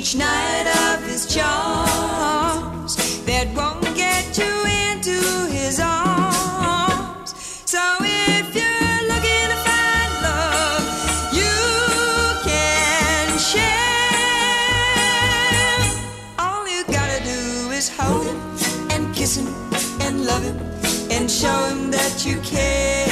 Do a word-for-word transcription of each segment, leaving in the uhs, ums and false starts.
each night of his charms that won't get you into his arms. So if you're looking to find love, you can share. All you gotta do is hold him and kiss him and love him and show him that you care.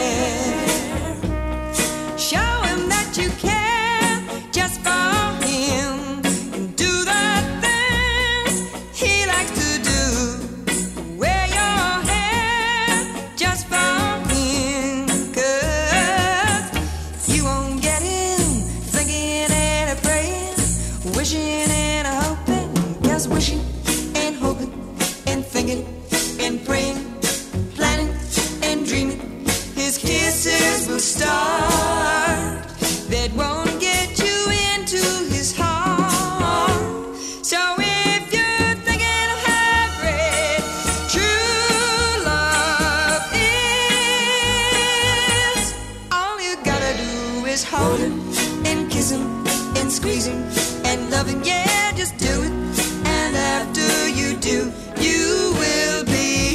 Show him that you care just for him and do the things he likes to do. Wear your hair just for him, 'cause you won't get him thinking and a praying, wishing and a hoping, 'cause wishing and hoping and thinking and praying, planning and dreaming, his kisses will start that won't get you into his heart. So if you're thinking of how great true love is, all you gotta do is hold him and kiss him and squeeze him and love him. Yeah, just do it. And after you do, you will be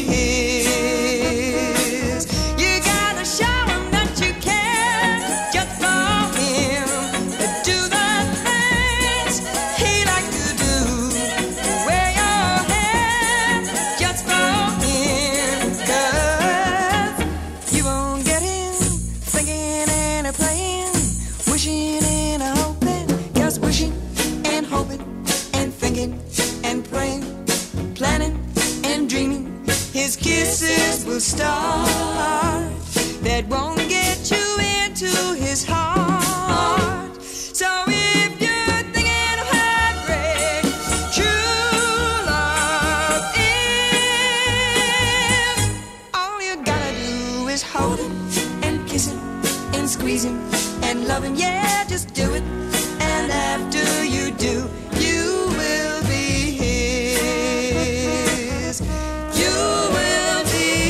his. You gotta show him that you care just for him. Do the things he likes to do. Wear your hair just for him, 'cause you won't get him thinking and a praying, wishing and a hoping, 'cause wishing and hoping and thinking and praying, planning and dreaming, his kisses will start that won't get you into his heart. So if you're thinking of how great true love is, all you gotta do is hold him and kiss him and squeeze him and love him. Yeah, just do it. And after you do, you will be his. You will be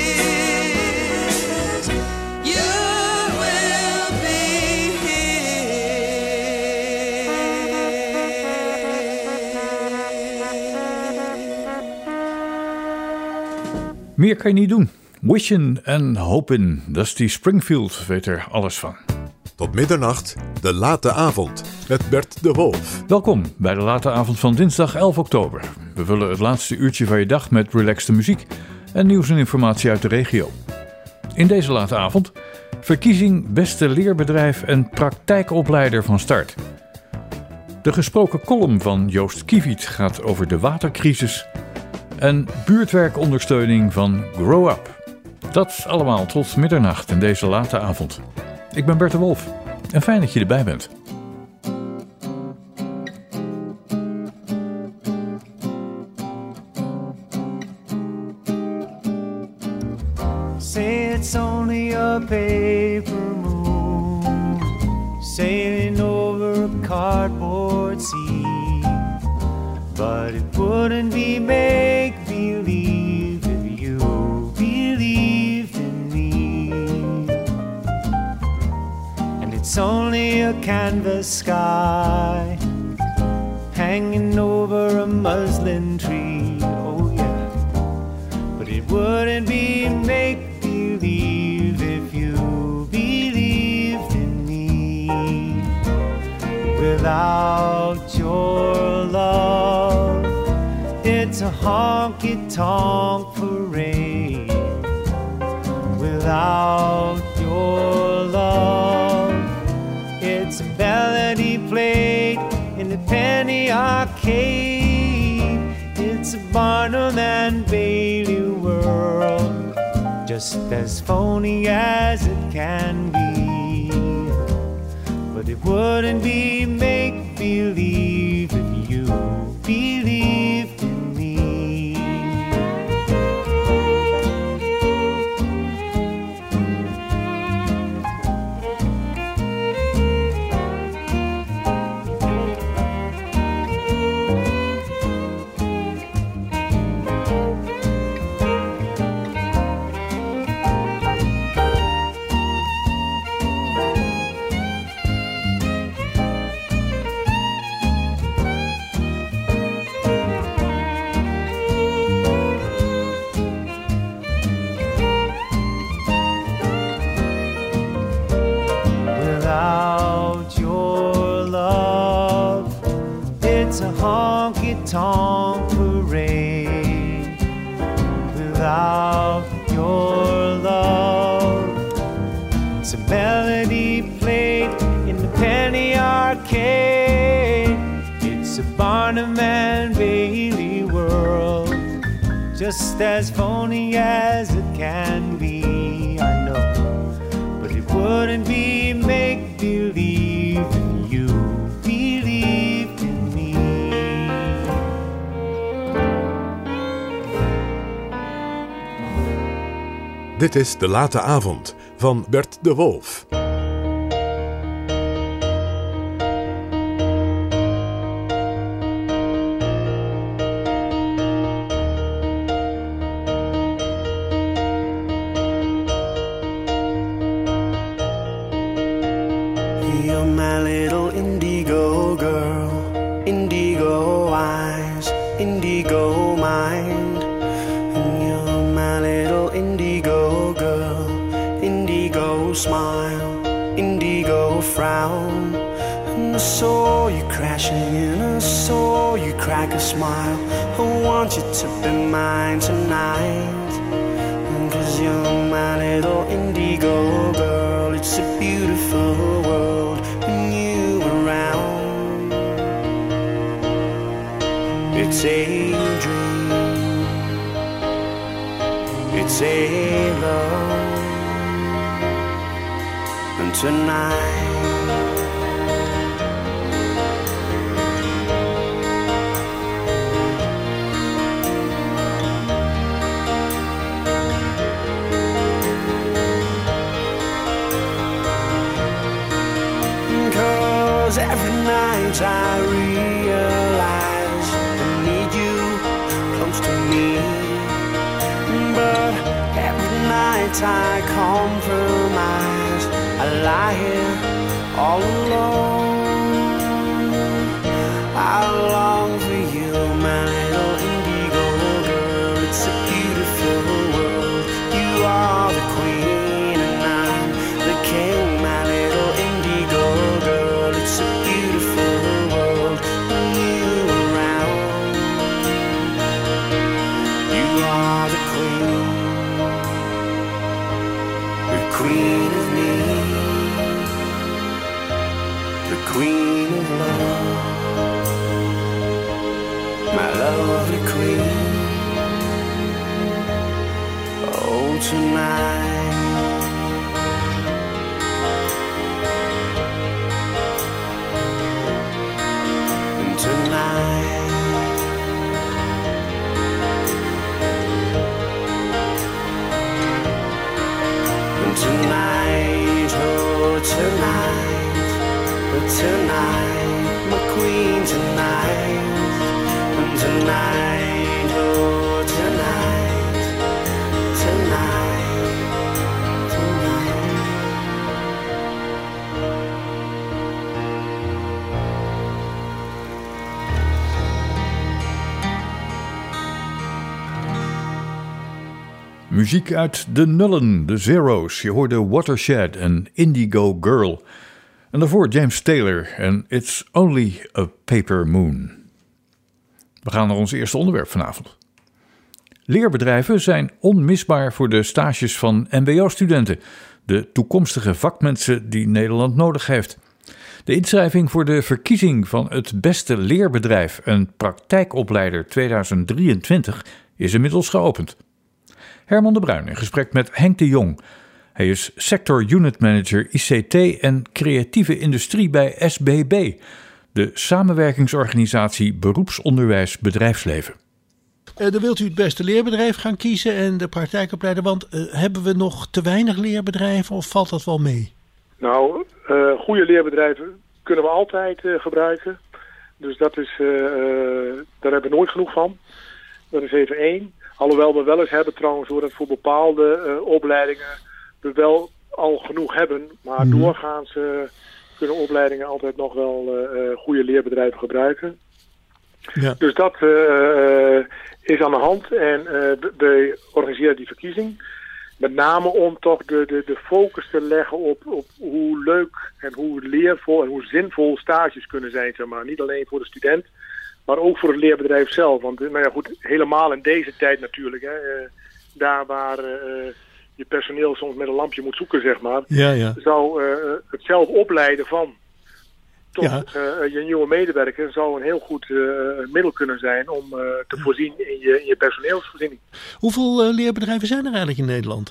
his. You will be his. Meer kan je niet doen. Wishin' en hopen. Dusty Springfield weet er alles van. Tot middernacht, de late avond, met Bert de Wolf. Welkom bij de late avond van dinsdag elf oktober. We vullen het laatste uurtje van je dag met relaxte muziek en nieuws en informatie uit de regio. In deze late avond verkiezing beste leerbedrijf en praktijkopleider van start. De gesproken column van Joost Kiewiet gaat over de watercrisis en buurtwerkondersteuning van Grow Up. Dat allemaal tot middernacht in deze late avond. Ik ben Bert de Wolf en fijn dat je erbij bent. Say it's only a paper moon sailing over a cardboard sea, but it wouldn't be make-believe if you believed in me. And it's only a canvas sky hanging over a muslin tree, oh yeah, but it wouldn't be make-believe if you believed in me. Without your love, it's a honky-tonk parade. Without your love, it's a melody played in the penny arcade. It's a Barnum and Bailey world, just as phony as it can be. But it wouldn't be make-believe if you believed in me. It's a honky-tonk parade without your love. It's a melody played in the penny arcade. It's a Barnum and Bailey world, just as phony as it can be, I know. But it wouldn't be make-believe if you believed in me. Dit is De Late Avond van Bert de Wolf. You're my little indigo girl, indigo eyes, indigo mind. And you're my little indigo girl, indigo smile, indigo frown. And I saw you crashing in, I saw you crack a smile. I want you to be mine tonight, 'cause you're my little indigo girl. It's a beautiful world when you around. It's a dream, it's a love. And tonight every night I realize I need you close to me, but every night I compromise. I lie here all alone. I long for you, my little indigo girl. It's a beautiful world. You are the queen and I'm the king, my little indigo girl. It's a beautiful world when you around. You are the queen, the queen of me, the queen of love, my lovely queen. Oh, tonight tonight, and tonight, oh tonight, oh tonight, my queen tonight, and tonight, oh tonight, tonight, tonight. Muziek uit de nullen, de zero's. Je hoorde Watershed en Indigo Girl. En daarvoor James Taylor en It's Only a Paper Moon. We gaan naar ons eerste onderwerp vanavond. Leerbedrijven zijn onmisbaar voor de stages van M B O-studenten, de toekomstige vakmensen die Nederland nodig heeft. De inschrijving voor de verkiezing van het beste leerbedrijf en praktijkopleider tweeduizend drieëntwintig is inmiddels geopend. Herman de Bruin in gesprek met Henk de Jong. Hij is Sector Unit Manager I C T en creatieve industrie bij S B B, de samenwerkingsorganisatie Beroepsonderwijs Bedrijfsleven. Uh, dan wilt u het beste leerbedrijf gaan kiezen en de praktijkopleider, want uh, hebben we nog te weinig leerbedrijven of valt dat wel mee? Nou, uh, goede leerbedrijven kunnen we altijd uh, gebruiken. Dus dat is, uh, uh, daar hebben we nooit genoeg van. Dat is even één. Alhoewel we wel eens hebben trouwens, hoor, dat voor bepaalde uh, opleidingen we wel al genoeg hebben. Maar mm. doorgaans uh, kunnen opleidingen altijd nog wel uh, uh, goede leerbedrijven gebruiken. Ja. Dus dat uh, uh, is aan de hand en uh, we organiseren die verkiezing. met name om toch de, de, de focus te leggen op, op hoe leuk en hoe leervol en hoe zinvol stages kunnen zijn, zeg maar. Niet alleen voor de student, maar ook voor het leerbedrijf zelf. Want nou ja, goed, helemaal in deze tijd natuurlijk, hè, uh, daar waar uh, je personeel soms met een lampje moet zoeken, zeg maar, Ja, ja. zou uh, het zelf opleiden van tot Ja. uh, je nieuwe medewerker zou een heel goed uh, middel kunnen zijn om uh, te voorzien in je, in je personeelsvoorziening. Hoeveel uh, leerbedrijven zijn er eigenlijk in Nederland?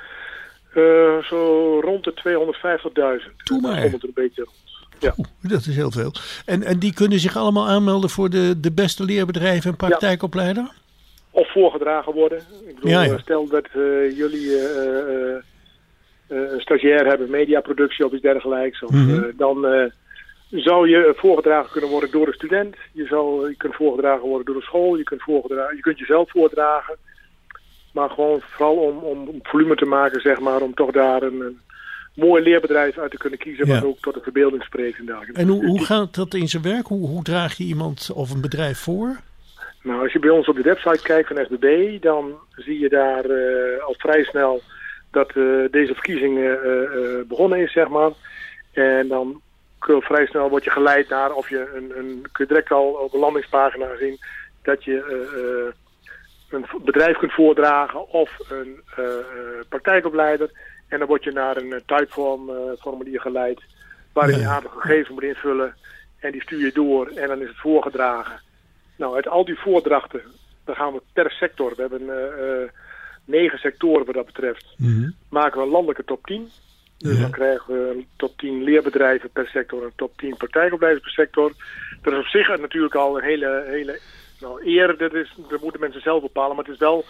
Uh, zo rond de tweehonderdvijftigduizend. Doe maar. Daar komt het er een beetje rond. Ja. Oeh, dat is heel veel. En, en die kunnen zich allemaal aanmelden voor de, de beste leerbedrijven en praktijkopleider? Of voorgedragen worden. Ik bedoel, Ja, ja. stel dat uh, jullie uh, uh, uh, een stagiair hebben, mediaproductie of iets dergelijks. Of, Mhm. uh, dan uh, zou je voorgedragen kunnen worden door een student. Je, zou, je kunt voorgedragen worden door een school. Je kunt, voorgedragen, je kunt jezelf voordragen. Maar gewoon vooral om, om volume te maken, zeg maar. Om toch daar een, een mooi leerbedrijf uit te kunnen kiezen. Ja. Wat ook tot de verbeelding spreekt. En, dergelijke. En hoe, Dus hoe die- gaat dat in zijn werk? Hoe, hoe draag je iemand of een bedrijf voor? Nou, als je bij ons op de website kijkt van S B B, dan zie je daar uh, al vrij snel dat uh, deze verkiezing uh, uh, begonnen is, zeg maar. En dan kun je vrij snel word je geleid naar, of je een, een kun je direct al op een landingspagina zien, dat je uh, uh, een bedrijf kunt voordragen of een uh, uh, praktijkopleider. En dan word je naar een uh, typeform uh, formulier geleid, waarin je een aantal gegevens moet invullen. En die stuur je door en dan is het voorgedragen. Nou, uit al die voordrachten, dan gaan we per sector. We hebben uh, uh, negen sectoren wat dat betreft. Mhm. Maken we een landelijke top tien. Dus Ja. dan krijgen we een top tien leerbedrijven per sector en een top tien praktijkopleiders per sector. Dat is op zich natuurlijk al een hele, hele nou, eer. Dat, is, dat moeten mensen zelf bepalen, maar het is wel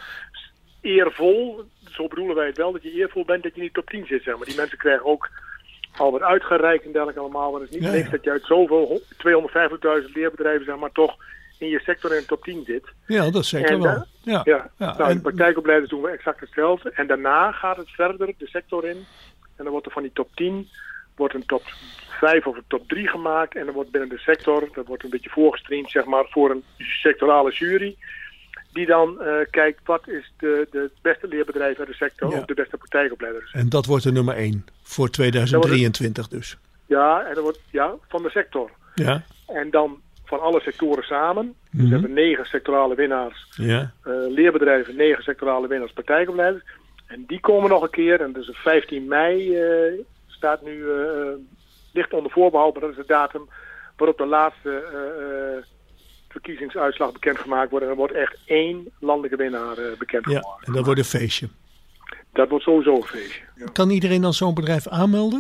eervol. Zo bedoelen wij het wel, dat je eervol bent dat je in die top tien zit. Zeg maar. Die mensen krijgen ook al wat uitgereikt en dergelijke allemaal. Maar het is niet Ja, niks ja. dat je uit zoveel tweehonderdvijftigduizend leerbedrijven, zeg maar, toch in je sector in de top tien zit. Ja, dat zeker En, wel. uh, Ja. Ja, Ja, nou, en- in praktijkopleiders doen we exact hetzelfde. En daarna gaat het verder de sector in. En dan wordt er van die top tien wordt een top vijf of een top drie gemaakt. En dan wordt binnen de sector, dat wordt een beetje voorgestreamd, zeg maar, voor een sectorale jury. Die dan uh, kijkt wat is de, de beste leerbedrijf uit de sector Ja. of de beste praktijkopleiders. En dat wordt de nummer één voor tweeduizend drieëntwintig dus. Ja, en dan wordt, ja, van de sector. Ja, En dan van alle sectoren samen. Dus Mhm. we hebben negen sectorale winnaars. ja. Uh, leerbedrijven, negen sectorale winnaars, praktijkopleiders. En die komen nog een keer, en dus op vijftien mei uh, staat nu uh, licht onder voorbehoud, maar dat is de datum waarop de laatste uh, uh, verkiezingsuitslag bekendgemaakt wordt. En er wordt echt één landelijke winnaar uh, Ja, bekendgemaakt. en dat wordt een feestje. Dat wordt sowieso een feestje. Ja. Kan iedereen dan zo'n bedrijf aanmelden?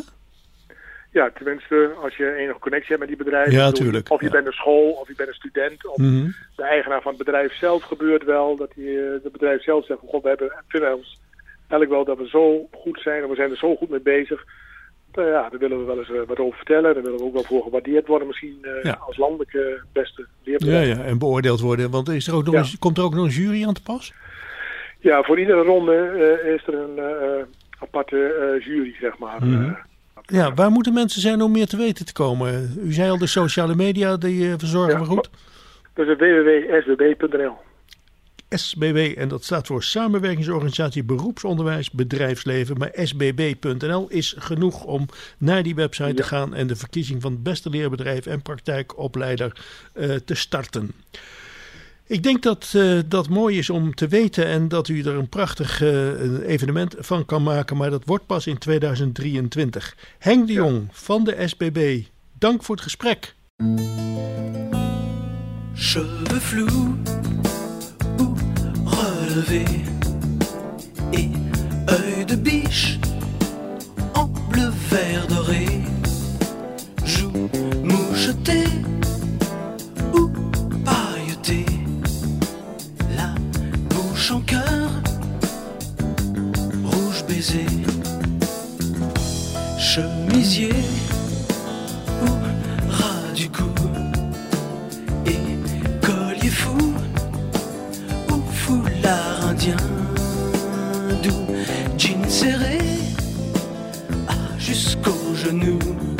Ja, tenminste, als je enige connectie hebt met die bedrijven. Ja, Ik bedoel, tuurlijk, Of je ja. bent een school, of je bent een student, of Mhm. de eigenaar van het bedrijf zelf gebeurt wel. Dat die, uh, het bedrijf zelf zegt, god, we hebben, vinden ons eigenlijk wel dat we zo goed zijn en we zijn er zo goed mee bezig. Nou ja, daar willen we wel eens uh, wat over vertellen. Daar willen we ook wel voor gewaardeerd worden misschien uh, Ja. als landelijke beste Ja, leerbedrijf. ja, en beoordeeld worden. Want is er ook nog Ja. een, komt er ook nog een jury aan te pas? Ja, voor iedere ronde uh, is er een uh, aparte uh, jury, zeg maar. Mhm. Uh, Ja, waar moeten mensen zijn om meer te weten te komen? U zei al de sociale media, die uh, verzorgen Ja, we goed. dat is w w w punt s b b punt n l. S B B, en dat staat voor Samenwerkingsorganisatie Beroepsonderwijs Bedrijfsleven. Maar s b b punt n l is genoeg om naar die website te Ja. gaan en de verkiezing van het beste leerbedrijf en praktijkopleider uh, te starten. Ik denk dat uh, dat mooi is om te weten en dat u er een prachtig uh, een evenement van kan maken. Maar dat wordt pas in tweeduizend drieëntwintig. Henk de Jong van de S B B, dank voor het gesprek. Cheveux flous ou relevés et œil de biche en bleu vert doré, joues mouchetées ou pailletées, la bouche en cœur, rouge baiser, chemisier ou ras du cou. Collier fou ou foulard indien, doux jean serré ah, jusqu'aux genoux,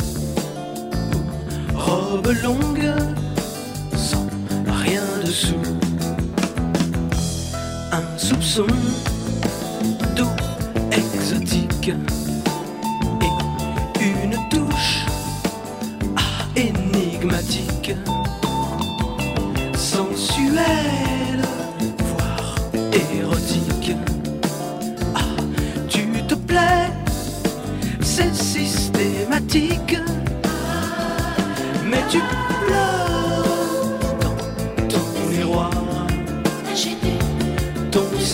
ou robe longue sans rien dessous, un soupçon d'eau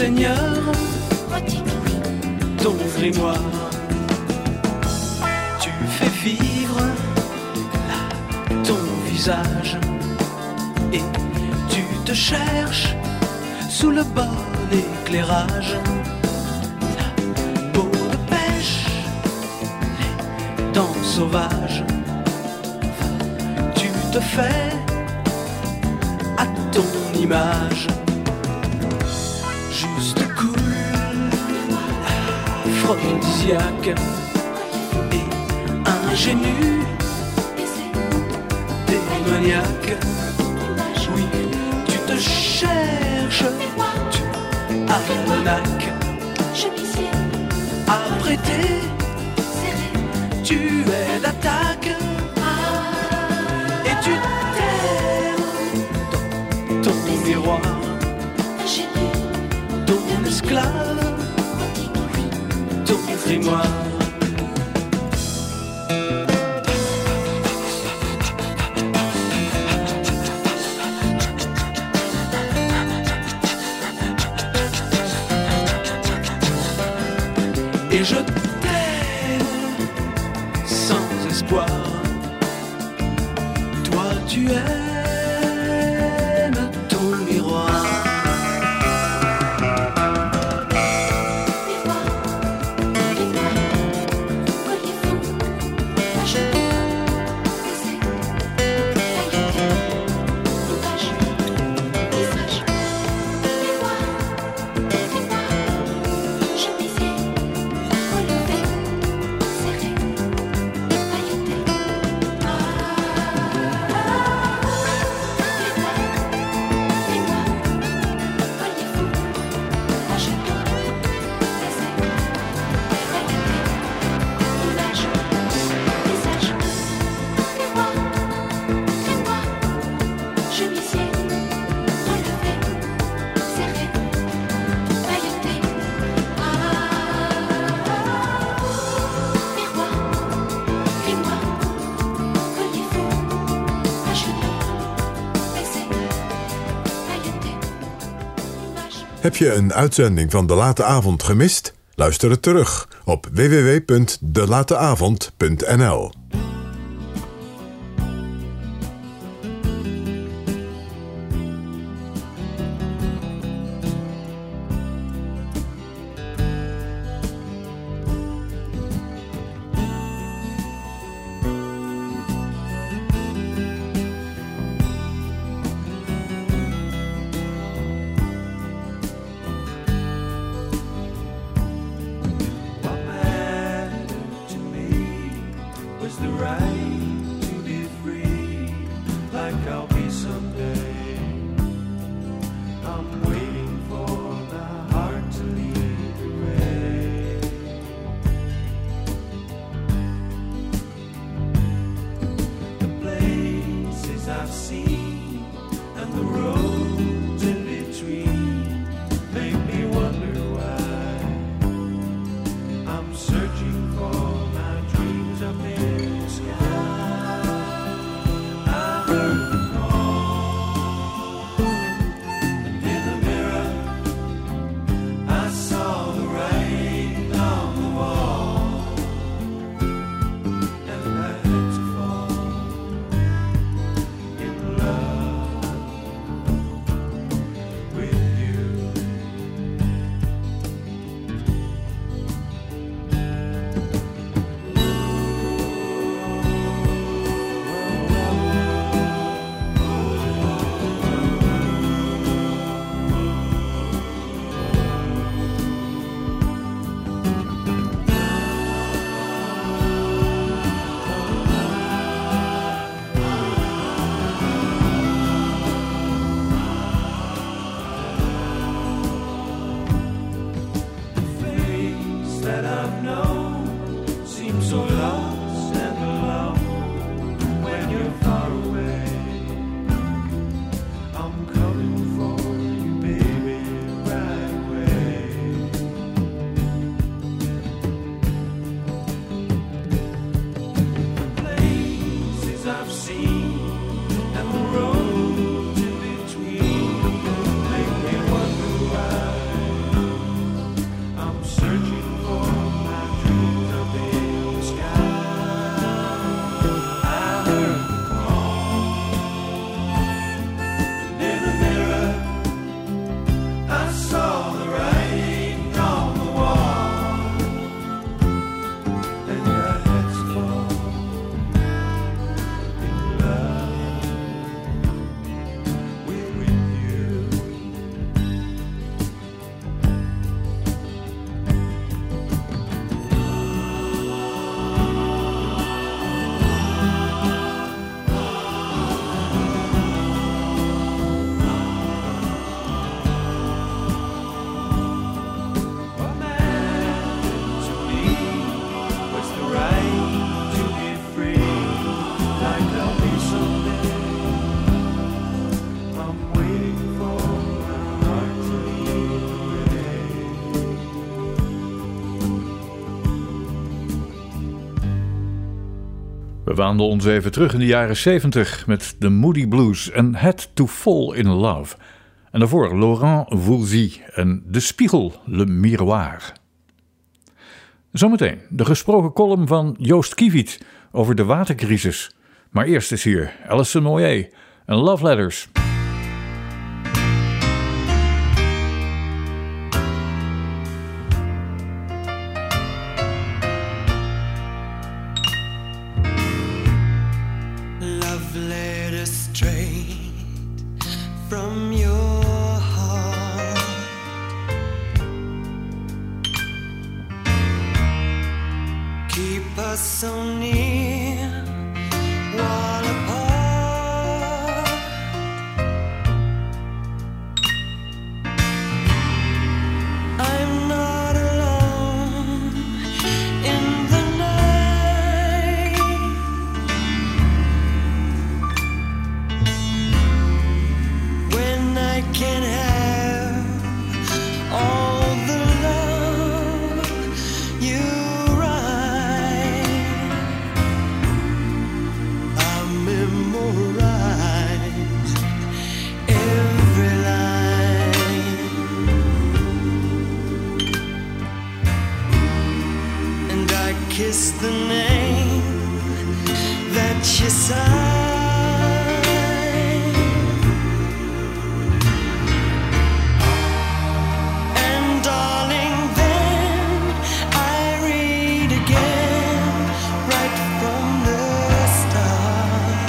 Seigneur, ton grimoire. Tu fais vivre ton visage et tu te cherches sous le bon éclairage. La peau de pêche, les dents sauvages. Tu te fais à ton image. Juste cool, aphrodisiaque et ingénu, démoniaque. Oui, tu te cherches, tu almanach, apprêté, tu es d'attaque et tu t'aimes dans ton miroir. Ton esclave, ton grimoire. Et je t'aime sans espoir. Toi tu aimes ton miroir. Heb je een uitzending van De Late Avond gemist? Luister het terug op w w w punt de late avond punt n l. We waanden ons even terug in de jaren zeventig met de Moody Blues en Had to Fall in Love. En daarvoor Laurent Voulzy en De Spiegel, Le Miroir. Zometeen de gesproken column van Joost Kiewiet over de watercrisis. Maar eerst is hier Alison Moyet en Love Letters. Love letters straight from your heart. Keep us so near while apart. I'm not alone in the night. When I can have all the love you write, I memorize every line, and I kiss the name that you sign. And darling, then I read again, right from the start.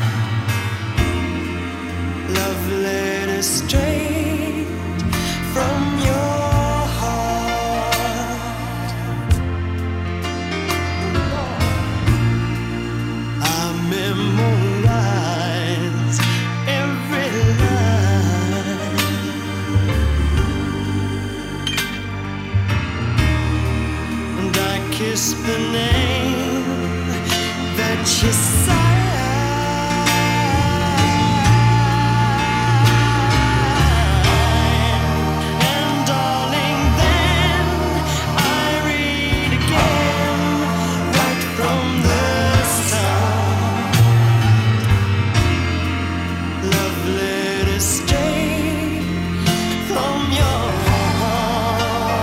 Love letters straight from your heart. I memorize every line, and I kiss the name that you sign. And darling, then I read again, right from the start. Love letters straight from your heart.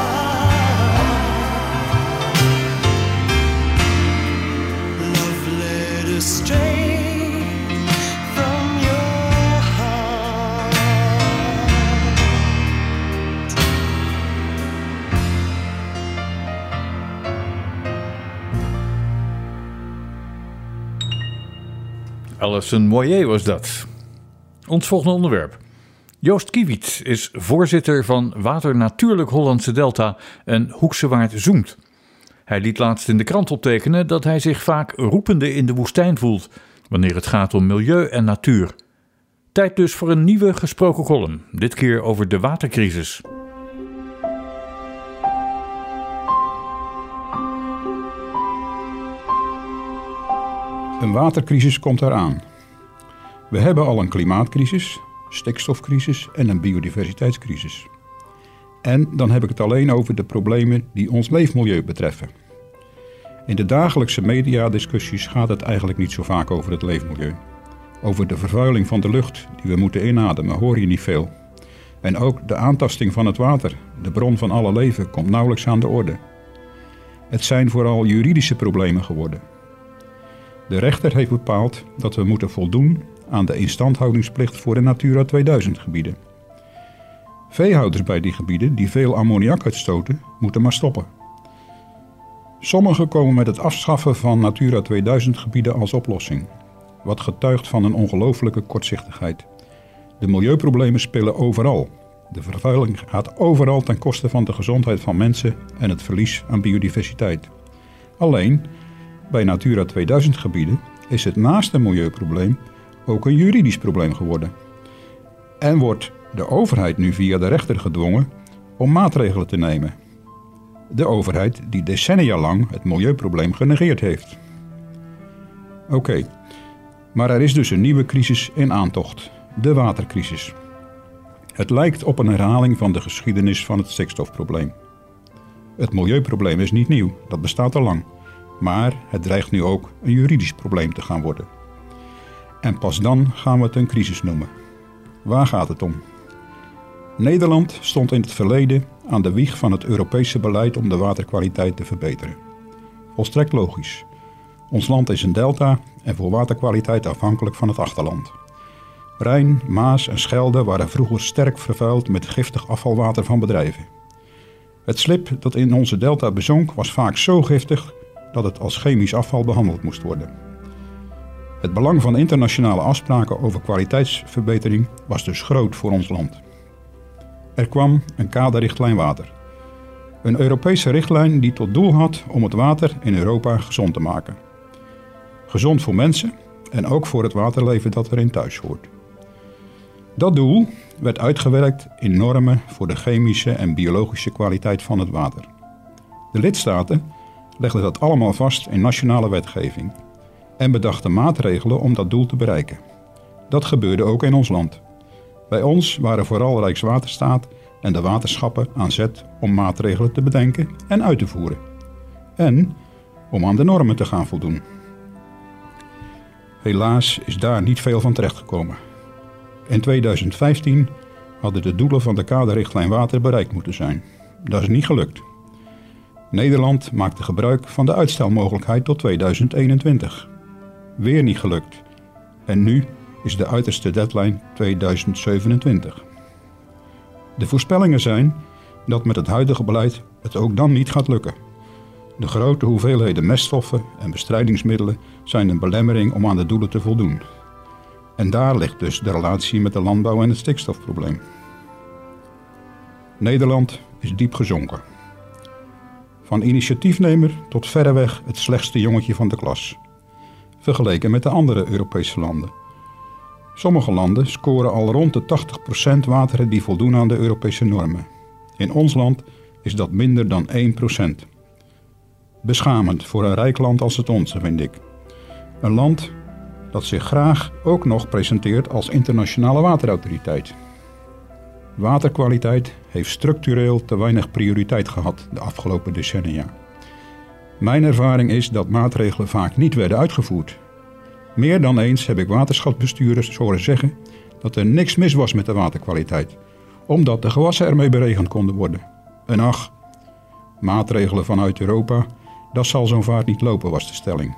Love letters straight from your heart. Alison Moyet was dat. Ons volgende onderwerp. Joost Kiewiet is voorzitter van Water Natuurlijk Hollandse Delta en Hoekse Waard Zoemt. Hij liet laatst in de krant optekenen dat hij zich vaak roepende in de woestijn voelt wanneer het gaat om milieu en natuur. Tijd dus voor een nieuwe gesproken column, dit keer over de watercrisis. Een watercrisis komt eraan. We hebben al een klimaatcrisis, stikstofcrisis en een biodiversiteitscrisis. En dan heb ik het alleen over de problemen die ons leefmilieu betreffen. In de dagelijkse mediadiscussies gaat het eigenlijk niet zo vaak over het leefmilieu. Over de vervuiling van de lucht die we moeten inademen hoor je niet veel. En ook de aantasting van het water, de bron van alle leven, komt nauwelijks aan de orde. Het zijn vooral juridische problemen geworden. De rechter heeft bepaald dat we moeten voldoen aan de instandhoudingsplicht voor de Natura tweeduizend gebieden. Veehouders bij die gebieden die veel ammoniak uitstoten, moeten maar stoppen. Sommigen komen met het afschaffen van Natura tweeduizend gebieden als oplossing, wat getuigt van een ongelooflijke kortzichtigheid. De milieuproblemen spelen overal. De vervuiling gaat overal ten koste van de gezondheid van mensen en het verlies aan biodiversiteit. Alleen, bij Natura tweeduizend gebieden is het naast een milieuprobleem ook een juridisch probleem geworden. En wordt de overheid nu via de rechter gedwongen om maatregelen te nemen. De overheid die decennia lang het milieuprobleem genegeerd heeft. Oké, okay, maar er is dus een nieuwe crisis in aantocht, de watercrisis. Het lijkt op een herhaling van de geschiedenis van het stikstofprobleem. Het milieuprobleem is niet nieuw, dat bestaat al lang. Maar het dreigt nu ook een juridisch probleem te gaan worden. En pas dan gaan we het een crisis noemen. Waar gaat het om? Nederland stond in het verleden aan de wieg van het Europese beleid om de waterkwaliteit te verbeteren. Volstrekt logisch. Ons land is een delta en voor waterkwaliteit afhankelijk van het achterland. Rijn, Maas en Schelde waren vroeger sterk vervuild met giftig afvalwater van bedrijven. Het slib dat in onze delta bezonk was vaak zo giftig dat het als chemisch afval behandeld moest worden. Het belang van internationale afspraken over kwaliteitsverbetering was dus groot voor ons land. Er kwam een kaderrichtlijn water. Een Europese richtlijn die tot doel had om het water in Europa gezond te maken. Gezond voor mensen en ook voor het waterleven dat erin thuis hoort. Dat doel werd uitgewerkt in normen voor de chemische en biologische kwaliteit van het water. De lidstaten legden dat allemaal vast in nationale wetgeving en bedachten maatregelen om dat doel te bereiken. Dat gebeurde ook in ons land. Bij ons waren vooral Rijkswaterstaat en de waterschappen aan zet om maatregelen te bedenken en uit te voeren. En om aan de normen te gaan voldoen. Helaas is daar niet veel van terechtgekomen. In tweeduizend vijftien hadden de doelen van de kaderrichtlijn water bereikt moeten zijn. Dat is niet gelukt. Nederland maakte gebruik van de uitstelmogelijkheid tot tweeduizend eenentwintig. Weer niet gelukt. En nu is de uiterste deadline tweeduizend zevenentwintig. De voorspellingen zijn dat met het huidige beleid het ook dan niet gaat lukken. De grote hoeveelheden meststoffen en bestrijdingsmiddelen zijn een belemmering om aan de doelen te voldoen. En daar ligt dus de relatie met de landbouw en het stikstofprobleem. Nederland is diep gezonken. Van initiatiefnemer tot verreweg het slechtste jongetje van de klas. Vergeleken met de andere Europese landen. Sommige landen scoren al rond de tachtig procent wateren die voldoen aan de Europese normen. In ons land is dat minder dan één procent. Beschamend voor een rijk land als het onze, vind ik. Een land dat zich graag ook nog presenteert als internationale waterautoriteit. Waterkwaliteit heeft structureel te weinig prioriteit gehad de afgelopen decennia. Mijn ervaring is dat maatregelen vaak niet werden uitgevoerd. Meer dan eens heb ik waterschapsbestuurders horen zeggen dat er niks mis was met de waterkwaliteit, omdat de gewassen ermee beregend konden worden. En ach, maatregelen vanuit Europa, dat zal zo'n vaart niet lopen, was de stelling.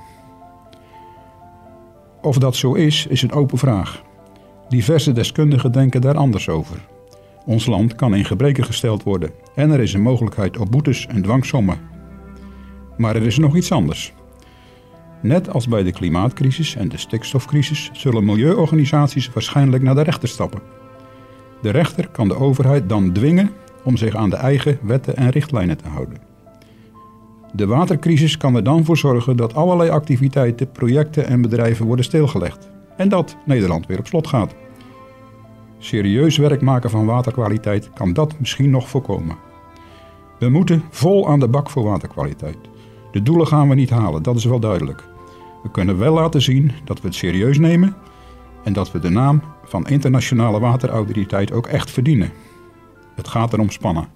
Of dat zo is, is een open vraag. Diverse deskundigen denken daar anders over. Ons land kan in gebreken gesteld worden en er is een mogelijkheid op boetes en dwangsommen. Maar er is nog iets anders. Net als bij de klimaatcrisis en de stikstofcrisis zullen milieuorganisaties waarschijnlijk naar de rechter stappen. De rechter kan de overheid dan dwingen om zich aan de eigen wetten en richtlijnen te houden. De watercrisis kan er dan voor zorgen dat allerlei activiteiten, projecten en bedrijven worden stilgelegd. En dat Nederland weer op slot gaat. Serieus werk maken van waterkwaliteit kan dat misschien nog voorkomen. We moeten vol aan de bak voor waterkwaliteit. De doelen gaan we niet halen, dat is wel duidelijk. We kunnen wel laten zien dat we het serieus nemen en dat we de naam van internationale waterautoriteit ook echt verdienen. Het gaat erom spannen.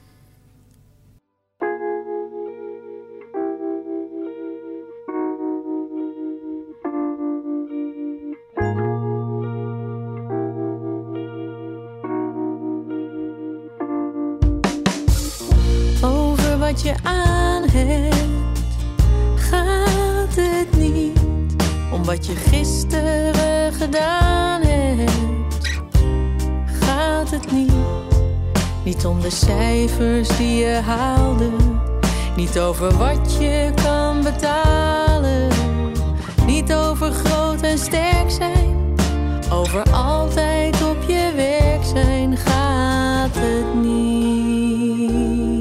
Over wat je aan hebt gaat het niet, om wat je gisteren gedaan hebt gaat het niet. Niet om de cijfers die je haalde, niet over wat je kan betalen, niet over groot en sterk zijn, over altijd op je werk zijn gaat het niet.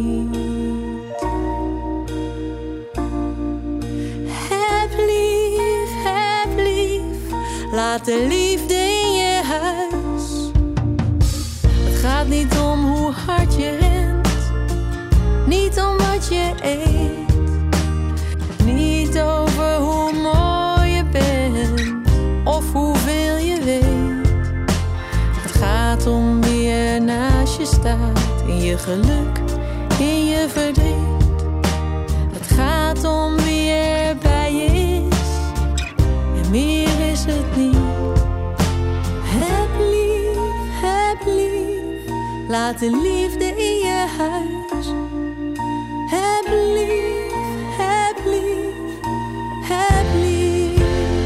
Heb lief, heb lief, laat de liefde in je huis. Het gaat niet om hoe hard je rent, niet om wat je eet, niet over hoe mooi je bent of hoeveel je weet. Het gaat om wie er naast je staat, in je geluk, in je verdriet. Het gaat om wie er laat de liefde in je huis. Heb lief, heb lief, heb lief.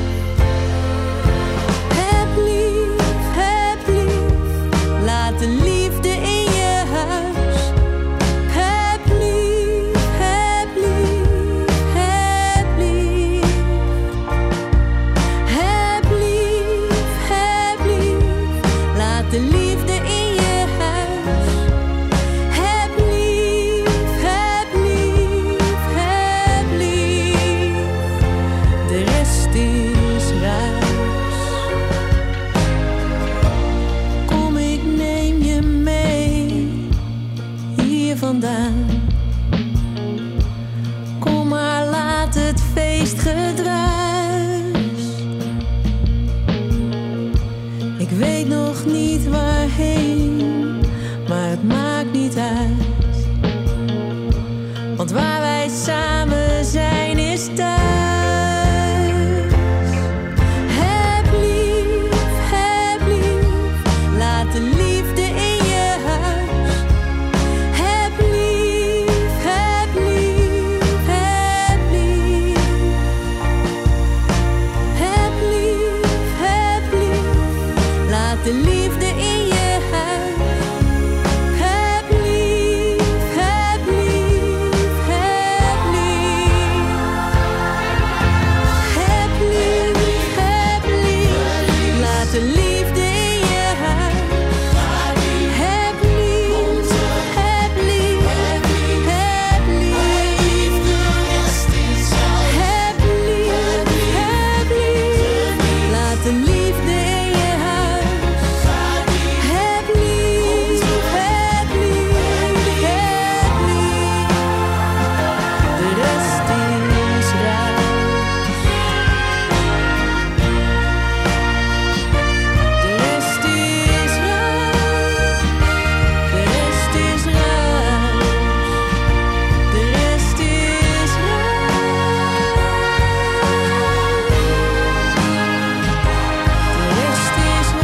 Heb lief, heb lief, laat de liefde in je huis. Heb lief, heb lief, heb lief. Heb lief, heb lief, laat de liefde in je huis. Heb lief, heb lief, heb lief. De rest is ruis. Kom, ik neem je mee hier vandaan. Kom maar, laat het feest gedruis. Ik weet nog niet waarheen, maar het maakt niet uit. Want waar wij samen zijn is thuis. Heb lief, heb lief, laat de liefde in je huis. Heb lief, heb lief, heb lief. Heb lief, heb lief, laat de liefde in je huis. Heb lief, heb lief, heb lief. Heb lief, heb lief, laat de liefde in je huis. Heb lief, heb lief, heb lief. Heb lief, heb lief, laat de liefde in je huis. Heb lief, heb lief, heb lief. De rest is ruis. De rest is ruis. De rest is ruis. De rest is ruis. De rest is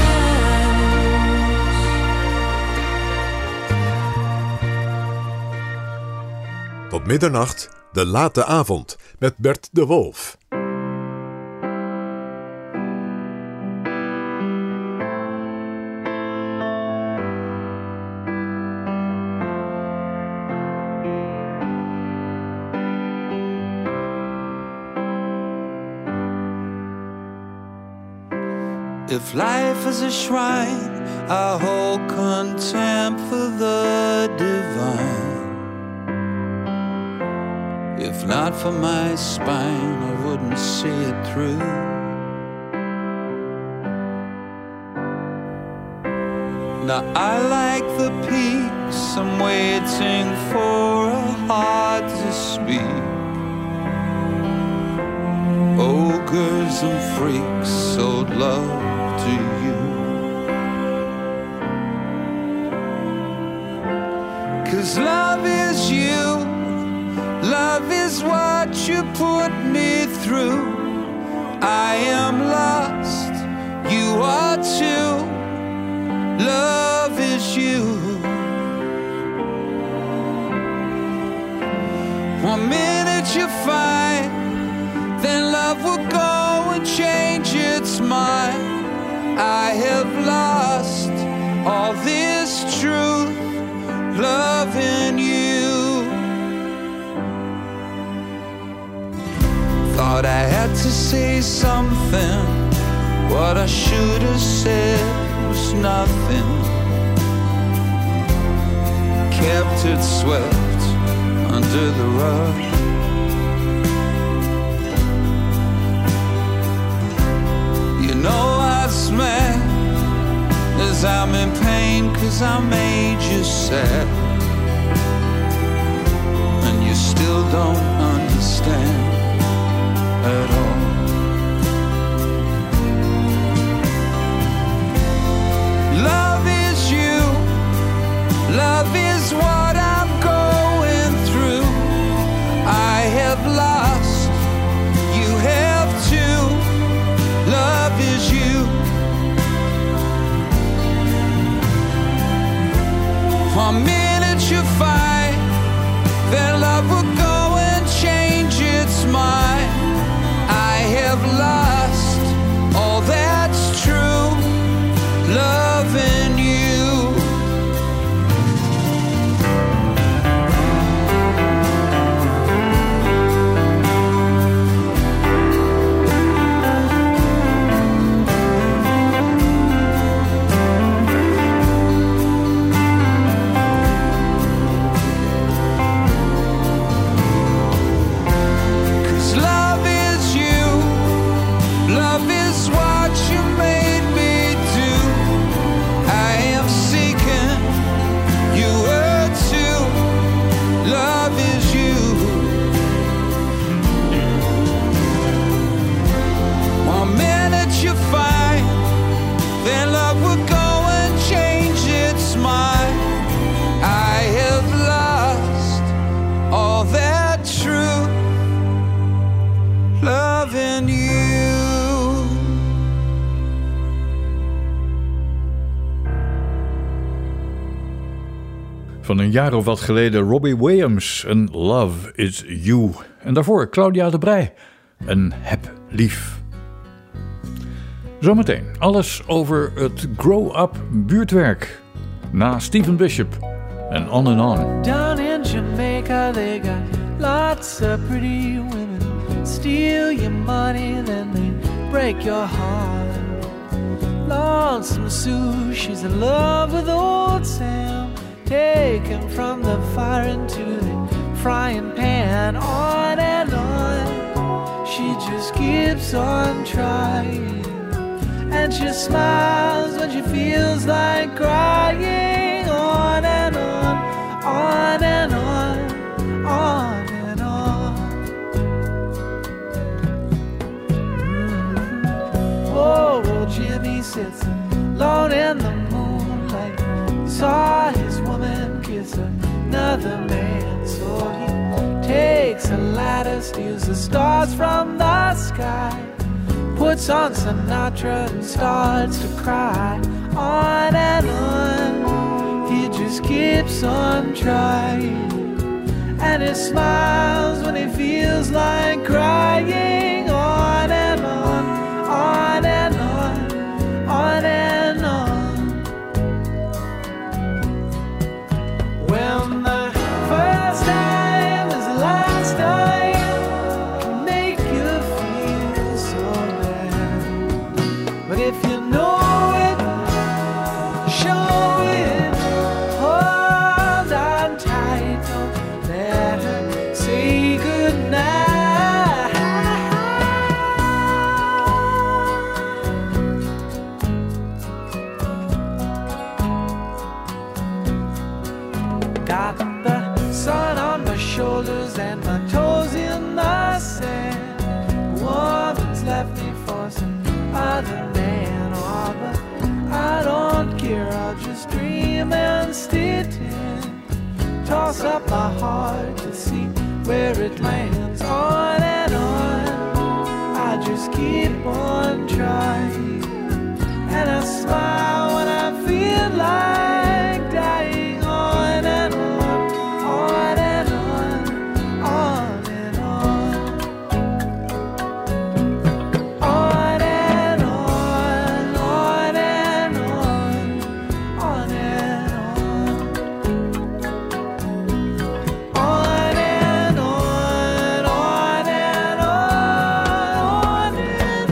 ruis. Tot middernacht, de late avond, met Bert de Wolf. If life is a shrine, I hold contempt for the divine. If not for my spine, I wouldn't see it through. Now I like the peaks, I'm waiting for a heart to speak. Ogres and freaks sold love to you. 'Cause love is you, love is what you put me through. I am lost, you are too. Love is you. One minute you find, then love will go and change its mind. I have lost all this truth, love in you. Thought I had to say something, what I should have said was nothing. Kept it swept under the rug. You know what's mad is I'm in pain 'cause I made you sad, and you still don't understand at all. Love is you, love is what I'm going through. I have lost, you have too. Love is you. One minute you fight, then love will go and change its mind. I have lost all that's true, love in you. Van een jaar of wat geleden Robbie Williams en Love Is You. En daarvoor Claudia de Breij en Heb Lief. Zometeen alles over het grow-up buurtwerk. Na Stephen Bishop en On and On. Down in Jamaica they got lots of pretty women. Steal your money then they break your heart. Lonesome Sue, she's in love with old Sam. Taken from the fire into the frying pan. On and on, she just keeps on trying. And she smiles when she feels like crying. On and on, on and on, on and on. Mm-hmm. Oh, well, Jimmy sits alone in the moonlight. He saw his woman kiss another man, so he takes a ladder, steals the stars from the sky, puts on Sinatra and starts to cry. On and on, he just keeps on trying. And he smiles when he feels like crying. On and on, on and on, on and on. When the first time is the last time can make you feel so bad. But if you know it, show it, hold on tight, don't let her say goodnight. Got the sun on my shoulders and my toes in the sand. Woman's left me for some other man. Oh, but I don't care, I'll just dream and stay tin. Toss up my heart to see where it lands. On and on, I just keep on trying. And I smile when I feel like dying. On and on, on and on, on and on. On and on, on and on, on and on. On and on, on and on, on and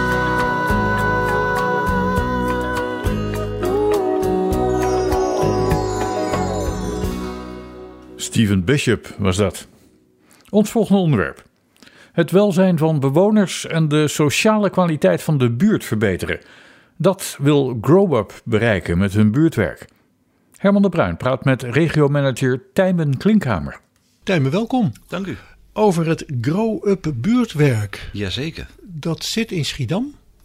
on. Stephen Bishop was dat. Ons volgende onderwerp. Het welzijn van bewoners en de sociale kwaliteit van de buurt verbeteren. Dat wil Grow Up bereiken met hun buurtwerk. Herman de Bruin praat met regiomanager Tijmen Klinkhamer. Tijmen, welkom. Dank u. Over het Grow Up buurtwerk. Jazeker. Dat zit in Schiedam.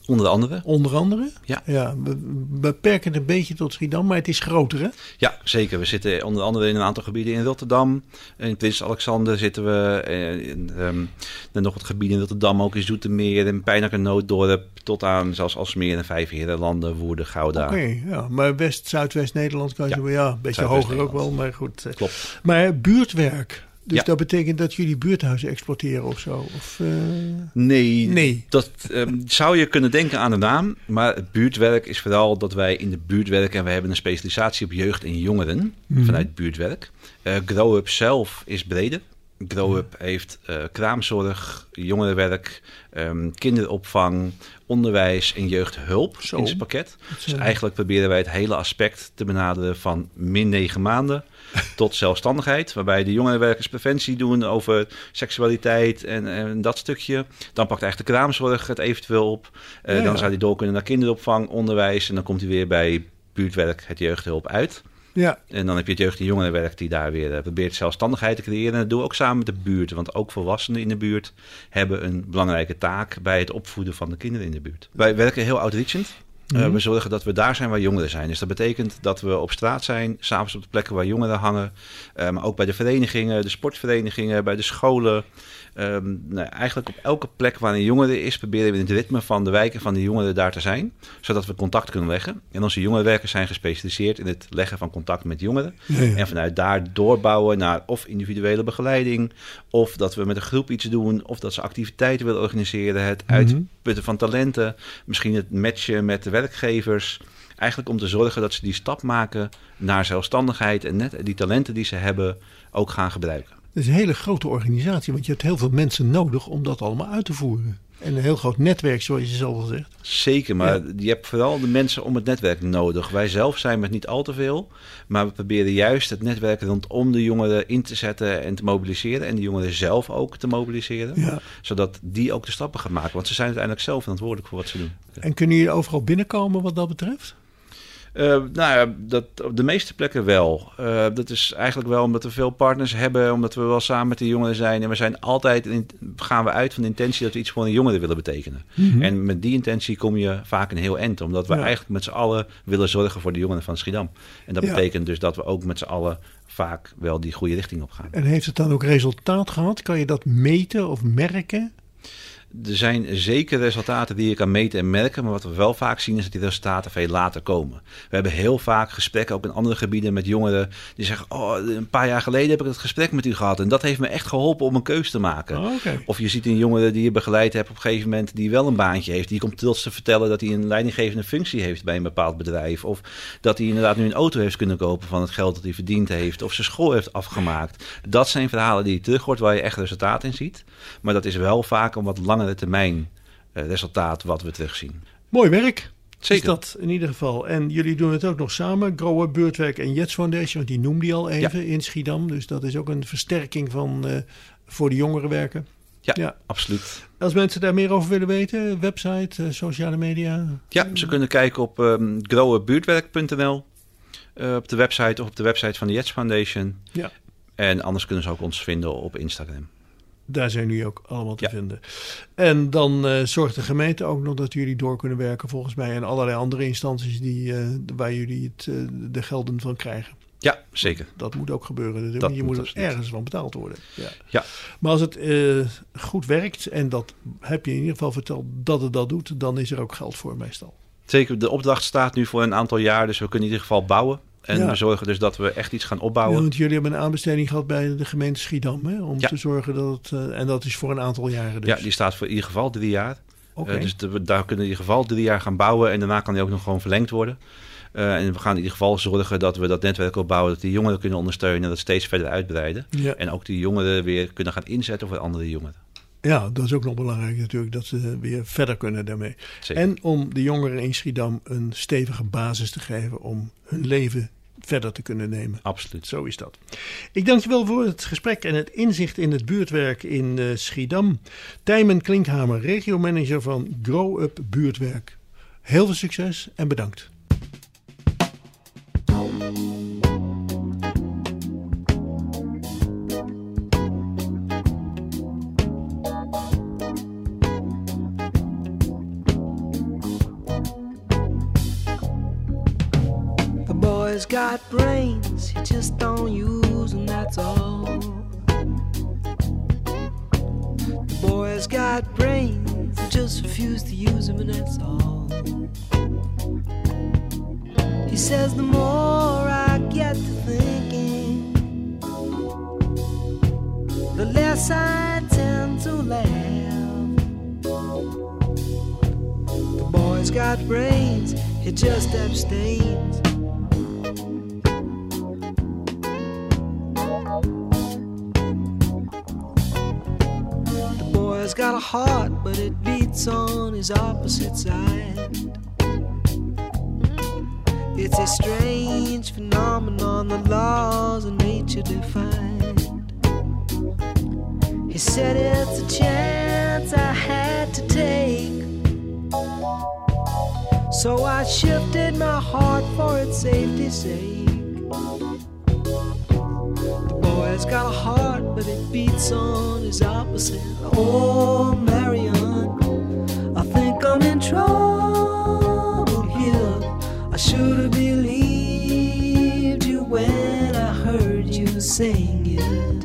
Onder andere. Onder andere? Ja. ja we beperken het een beetje tot Schiedam, maar het is groter, hè? Ja, zeker. We zitten onder andere in een aantal gebieden in Rotterdam. In Prins Alexander zitten we. In, um, en nog wat gebieden in Rotterdam, ook in Zoetermeer, in Pijnacker, Nooddorp, tot aan zelfs Alsmeer en Vijfheerenlanden, Woerden, Gouda. Oké, okay, ja. Maar West, Zuidwest-Nederland kan je ja, zeggen, ja, een beetje hoger ook wel, maar goed. Klopt. Maar buurtwerk. Dus ja. dat betekent dat jullie buurthuizen exploiteren of zo? Of, uh... Nee, nee, dat um, zou je kunnen denken aan de naam. Maar het buurtwerk is vooral dat wij in de buurt werken. En we hebben een specialisatie op jeugd en jongeren mm-hmm. vanuit buurtwerk. Uh, Grow Up zelf is breder. Grow Up mm. heeft uh, kraamzorg, jongerenwerk, um, kinderopvang, onderwijs en jeugdhulp Zo. in zijn pakket. Dus eigenlijk proberen wij het hele aspect te benaderen van min negen maanden tot zelfstandigheid. Waarbij de jongerenwerkers preventie doen over seksualiteit en, en dat stukje. Dan pakt eigenlijk de kraamzorg het eventueel op. Uh, ja, ja. Dan zou hij door kunnen naar kinderopvang, onderwijs. En dan komt hij weer bij buurtwerk, het jeugdhulp uit. Ja. En dan heb je het jeugd- en jongerenwerk die daar weer uh, probeert zelfstandigheid te creëren. En dat doen we ook samen met de buurt. Want ook volwassenen in de buurt hebben een belangrijke taak bij het opvoeden van de kinderen in de buurt. Wij werken heel outreachend. Uh, mm-hmm. We zorgen dat we daar zijn waar jongeren zijn. Dus dat betekent dat we op straat zijn, s'avonds op de plekken waar jongeren hangen. Uh, maar ook bij de verenigingen, de sportverenigingen, bij de scholen. Um, nou, eigenlijk op elke plek waar een jongere is, proberen we in het ritme van de wijken van de jongeren daar te zijn. Zodat we contact kunnen leggen. En onze jongerenwerkers zijn gespecialiseerd in het leggen van contact met jongeren. Ja, ja. En vanuit daar doorbouwen naar of individuele begeleiding. Of dat we met een groep iets doen. Of dat ze activiteiten willen organiseren. Het uitputten mm-hmm. van talenten. Misschien het matchen met de werkgevers. Eigenlijk om te zorgen dat ze die stap maken naar zelfstandigheid. En net die talenten die ze hebben ook gaan gebruiken. Het is een hele grote organisatie, want je hebt heel veel mensen nodig om dat allemaal uit te voeren. En een heel groot netwerk, zoals je zelf al zegt. Zeker, maar ja. je hebt vooral de mensen om het netwerk nodig. Wij zelf zijn met niet al te veel, maar we proberen juist het netwerk rondom de jongeren in te zetten en te mobiliseren. En de jongeren zelf ook te mobiliseren, ja. zodat die ook de stappen gaan maken. Want ze zijn uiteindelijk zelf verantwoordelijk voor wat ze doen. En kunnen jullie overal binnenkomen wat dat betreft? Uh, nou ja, dat, op de meeste plekken wel. Uh, dat is eigenlijk wel omdat we veel partners hebben, omdat we wel samen met de jongeren zijn. En we zijn altijd, in, gaan we uit van de intentie dat we iets voor de jongeren willen betekenen. Mm-hmm. En met die intentie kom je vaak een heel eind, omdat we ja. eigenlijk met z'n allen willen zorgen voor de jongeren van Schiedam. En dat ja. betekent dus dat we ook met z'n allen vaak wel die goede richting op gaan. En heeft het dan ook resultaat gehad? Kan je dat meten of merken? Er zijn zeker resultaten die je kan meten en merken. Maar wat we wel vaak zien is dat die resultaten veel later komen. We hebben heel vaak gesprekken, ook in andere gebieden, met jongeren die zeggen, oh, een paar jaar geleden heb ik het gesprek met u gehad. En dat heeft me echt geholpen om een keuze te maken. Oh, okay. Of je ziet een jongere die je begeleid hebt op een gegeven moment, die wel een baantje heeft. Die komt trots te vertellen dat hij een leidinggevende functie heeft bij een bepaald bedrijf. Of dat hij inderdaad nu een auto heeft kunnen kopen van het geld dat hij verdiend heeft. Of zijn school heeft afgemaakt. Dat zijn verhalen die je terug hoort waar je echt resultaat in ziet. Maar dat is wel vaak een wat langere termijn uh, resultaat wat we terugzien. Mooi werk. Zeker. Is dat in ieder geval. En jullie doen het ook nog samen. Grow Up, Buurtwerk en Jets Foundation. Want die noemde je al even ja. in Schiedam. Dus dat is ook een versterking van uh, voor de jongeren werken. Ja, ja, absoluut. Als mensen daar meer over willen weten, website, uh, sociale media. Ja, ze kunnen kijken op um, grow up buurtwerk punt n l. Uh, op de website of op de website van de Jets Foundation. Ja. En anders kunnen ze ook ons vinden op Instagram. Daar zijn jullie ook allemaal te ja. vinden. En dan uh, zorgt de gemeente ook nog dat jullie door kunnen werken volgens mij. En allerlei andere instanties die, uh, waar jullie het, uh, de gelden van krijgen. Ja, zeker. Dat moet ook gebeuren. Dat je moet moet er ergens van betaald worden. Ja. Ja. Maar als het uh, goed werkt, en dat heb je in ieder geval verteld dat het dat doet, dan is er ook geld voor meestal. Zeker, de opdracht staat nu voor een aantal jaar, dus we kunnen in ieder geval bouwen. En ja. we zorgen dus dat we echt iets gaan opbouwen. Ja, want jullie hebben een aanbesteding gehad bij de gemeente Schiedam. Hè? Om ja. te zorgen dat het... Uh, en dat is voor een aantal jaren dus. Ja, die staat voor in ieder geval drie jaar. Okay. Uh, dus de, daar kunnen we in ieder geval drie jaar gaan bouwen. En daarna kan die ook nog gewoon verlengd worden. Uh, en we gaan in ieder geval zorgen dat we dat netwerk opbouwen. Dat die jongeren kunnen ondersteunen. En dat steeds verder uitbreiden. Ja. En ook die jongeren weer kunnen gaan inzetten voor andere jongeren. Ja, dat is ook nog belangrijk natuurlijk. Dat ze weer verder kunnen daarmee. Zeker. En om de jongeren in Schiedam een stevige basis te geven om hun leven verder te kunnen nemen. Absoluut. Zo is dat. Ik dank je wel voor het gesprek en het inzicht in het buurtwerk in uh, Schiedam. Tijmen Klinkhamer, regiomanager van Grow Up Buurtwerk. Heel veel succes en bedankt. boy's got brains, he just don't use them, that's all. The boy's got brains, he just refuse to use them, and that's all. He says the more I get to thinking, the less I tend to laugh. The boy's got brains, he just abstains. The boy's got a heart, but it beats on his opposite side. It's a strange phenomenon, the laws of nature defined. He said it's a chance I had to take, so I shifted my heart for its safety's sake. The boy's got a heart, but it beats on his opposite. Oh, Marion, I think I'm in trouble here. I should have believed you when I heard you sing it.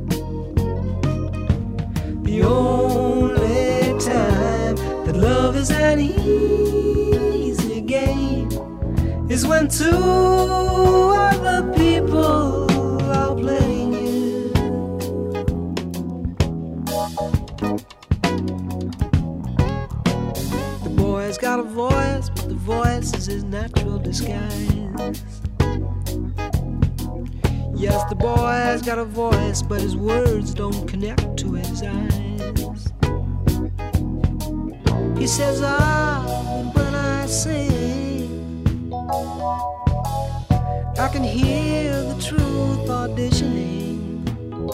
The only time that love is an easy game is when two other people are playing it. The boy's got a voice, but the voice is his natural disguise. Yes, the boy's got a voice, but his words don't connect to his eyes. He says, ah, when I sing, I can hear the truth auditioning.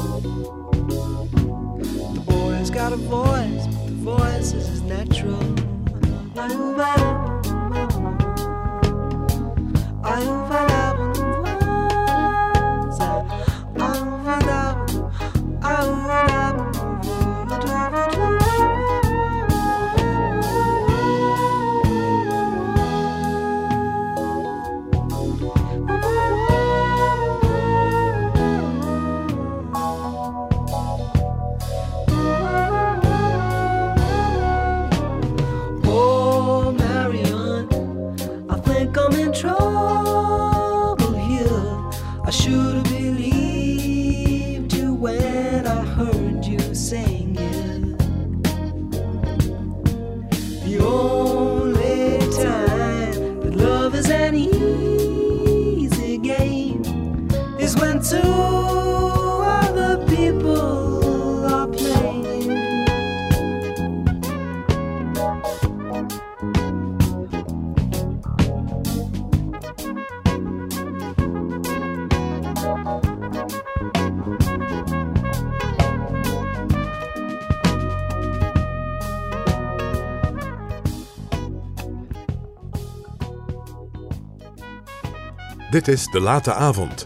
The boy's got a voice, but the voice is his natural. Oh, Marion, I think I'm in trouble here. I should have believed you when I heard you sing it. The only time that love is an easy game is when two other people are playing. Dit is De Late Avond.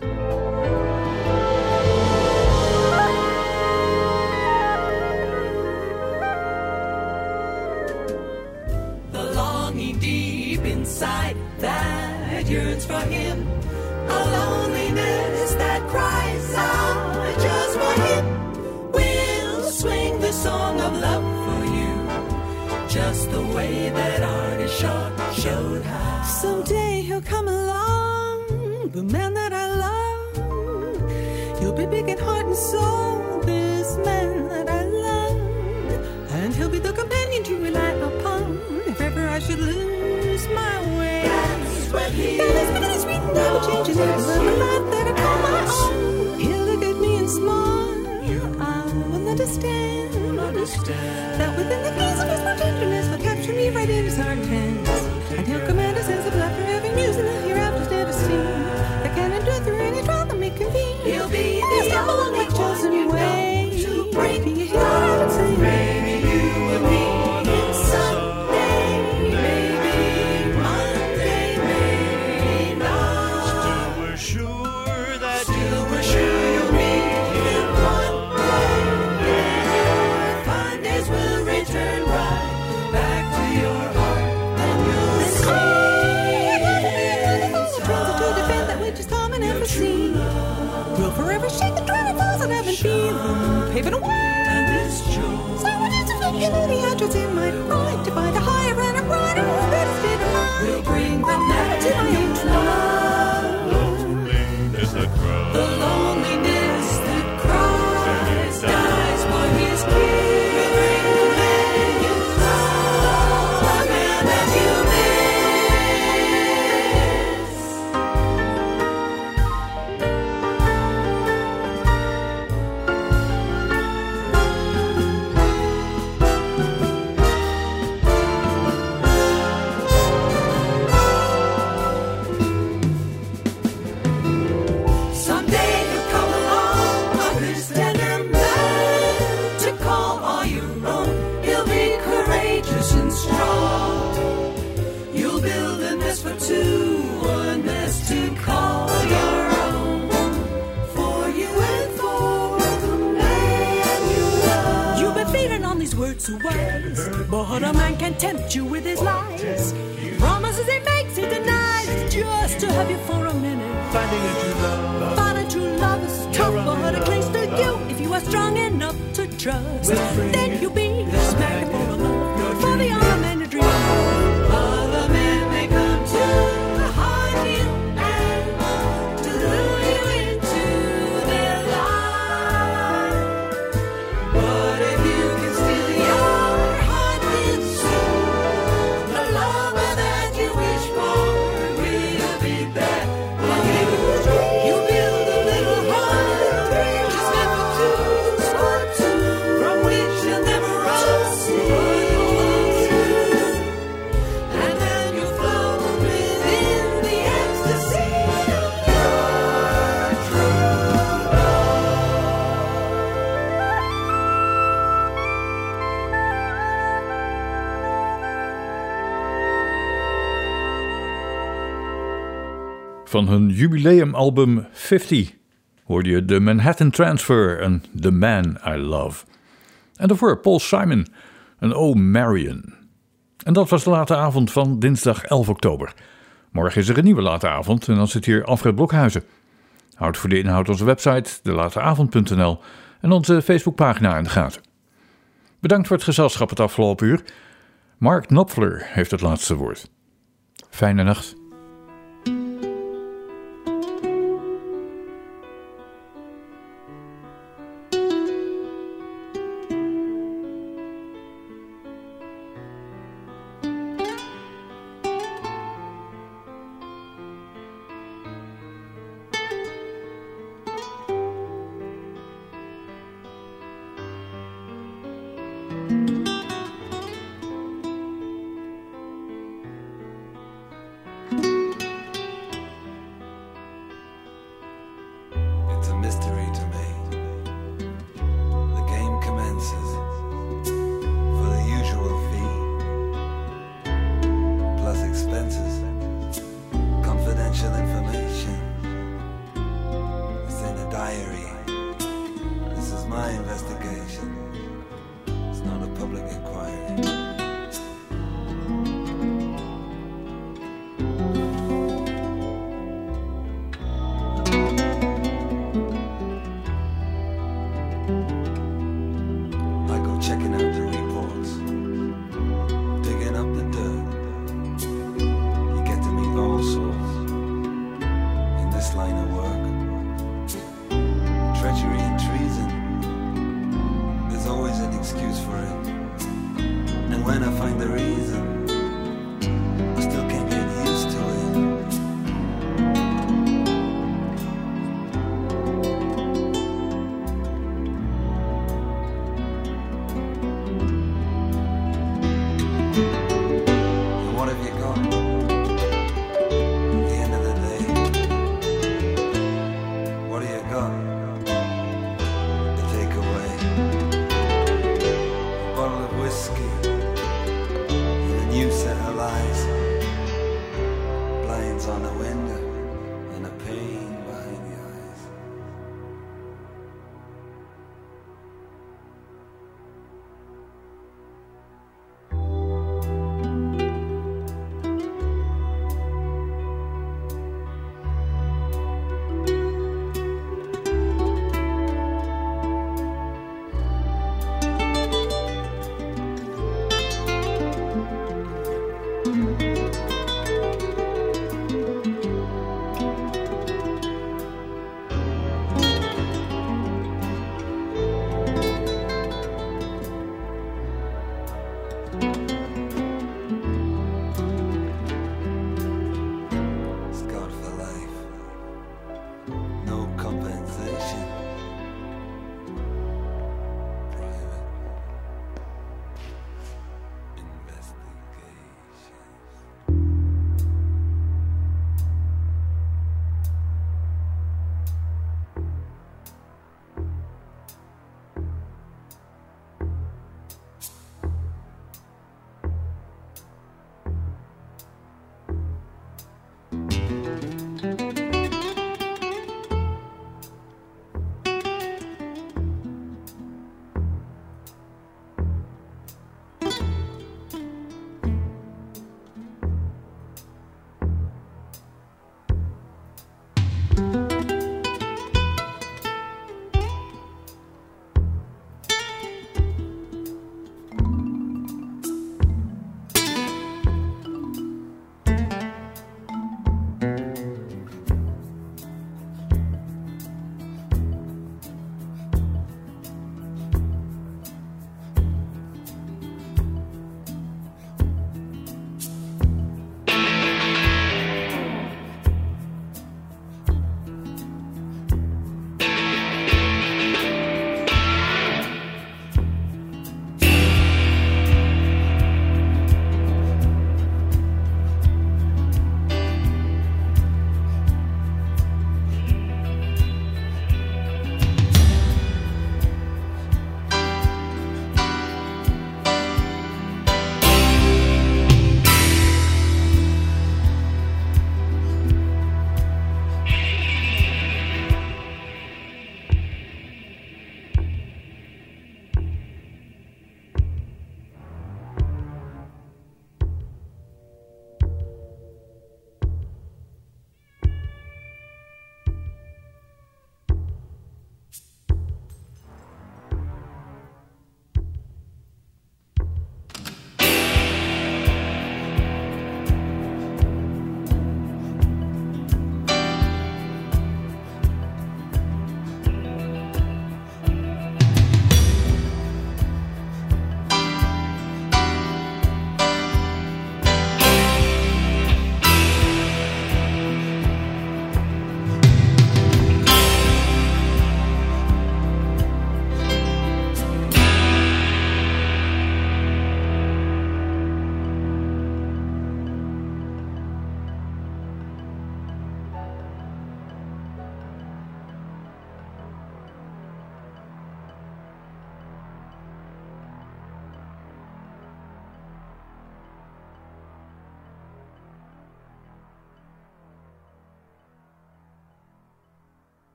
The longing deep inside that yearns for him, a loneliness that cries out just for him. We'll swing the song of love for you, just the way that Artie Shaw showed how. Someday he'll come along, the man that I love. He'll be big in heart and soul, this man that I love. And he'll be the companion to rely upon if ever I should lose my way. That's when he God has been his written, never changes, never live a life that I call my own. He'll look at me and smile, I will understand, understand that within the gaze of his more tenderness will capture me right in his hard hands. And he'll command a sense of laughter, every news in the hereafter's never seen, that can endure through any trial that may convene. He'll be He'll the stumble on my only chosen one you way know to break Be a hero and say, maybe you will meet him someday, maybe Monday, maybe not. Still we're sure that Still we're sure you'll meet him one day. Your fun days will return right back to your heart and ever seen. We'll forever shake the twenty thousand I've been feeling, paving a way. And this joy. So I just feel the address in my pride to find a higher and a brighter, better state of mind. We'll bring the night to my own love. Loneliness that cries. The loneliness that cries dies for his king. We'll bring the man you love, the man that you but a man can tempt you with his lies. Promises he makes, he denies, just to have you for a minute. Finding a true love. Finding true love is tough, but it clings to you if you are strong enough to trust. Then you'll be smacked for a love, for the other man to dream of. Other men may come to haunt you and to lure you into their life. But if you can steal your heart with soul, the lover that you wish for will be there for you. You build a little heart, just meant for two, for two, from which you'll never run. And then you'll float within the ecstasy of your true Van hun jubileumalbum vijftig hoorde je de Manhattan Transfer en The Man I Love. En daarvoor Paul Simon en Oh Marion. En dat was de late avond van dinsdag elf oktober. Morgen is er een nieuwe late avond en dan zit hier Alfred Blokhuizen. Houd voor de inhoud onze website de lateavond punt n l en onze Facebookpagina in de gaten. Bedankt voor het gezelschap het afgelopen uur. Mark Knopfler heeft het laatste woord. Fijne nacht. It's a mystery to me. The game commences for the usual fee, plus expenses, confidential information. It's in a diary. This is my investigation. It's not a public inquiry. I go checking out the reports, digging up the dirt. You get to meet all sorts in this line of work. Treachery and treason, there's always an excuse for it. And when I find the reason, I still can't get used to it. And what have you got? At the end of the day, Thank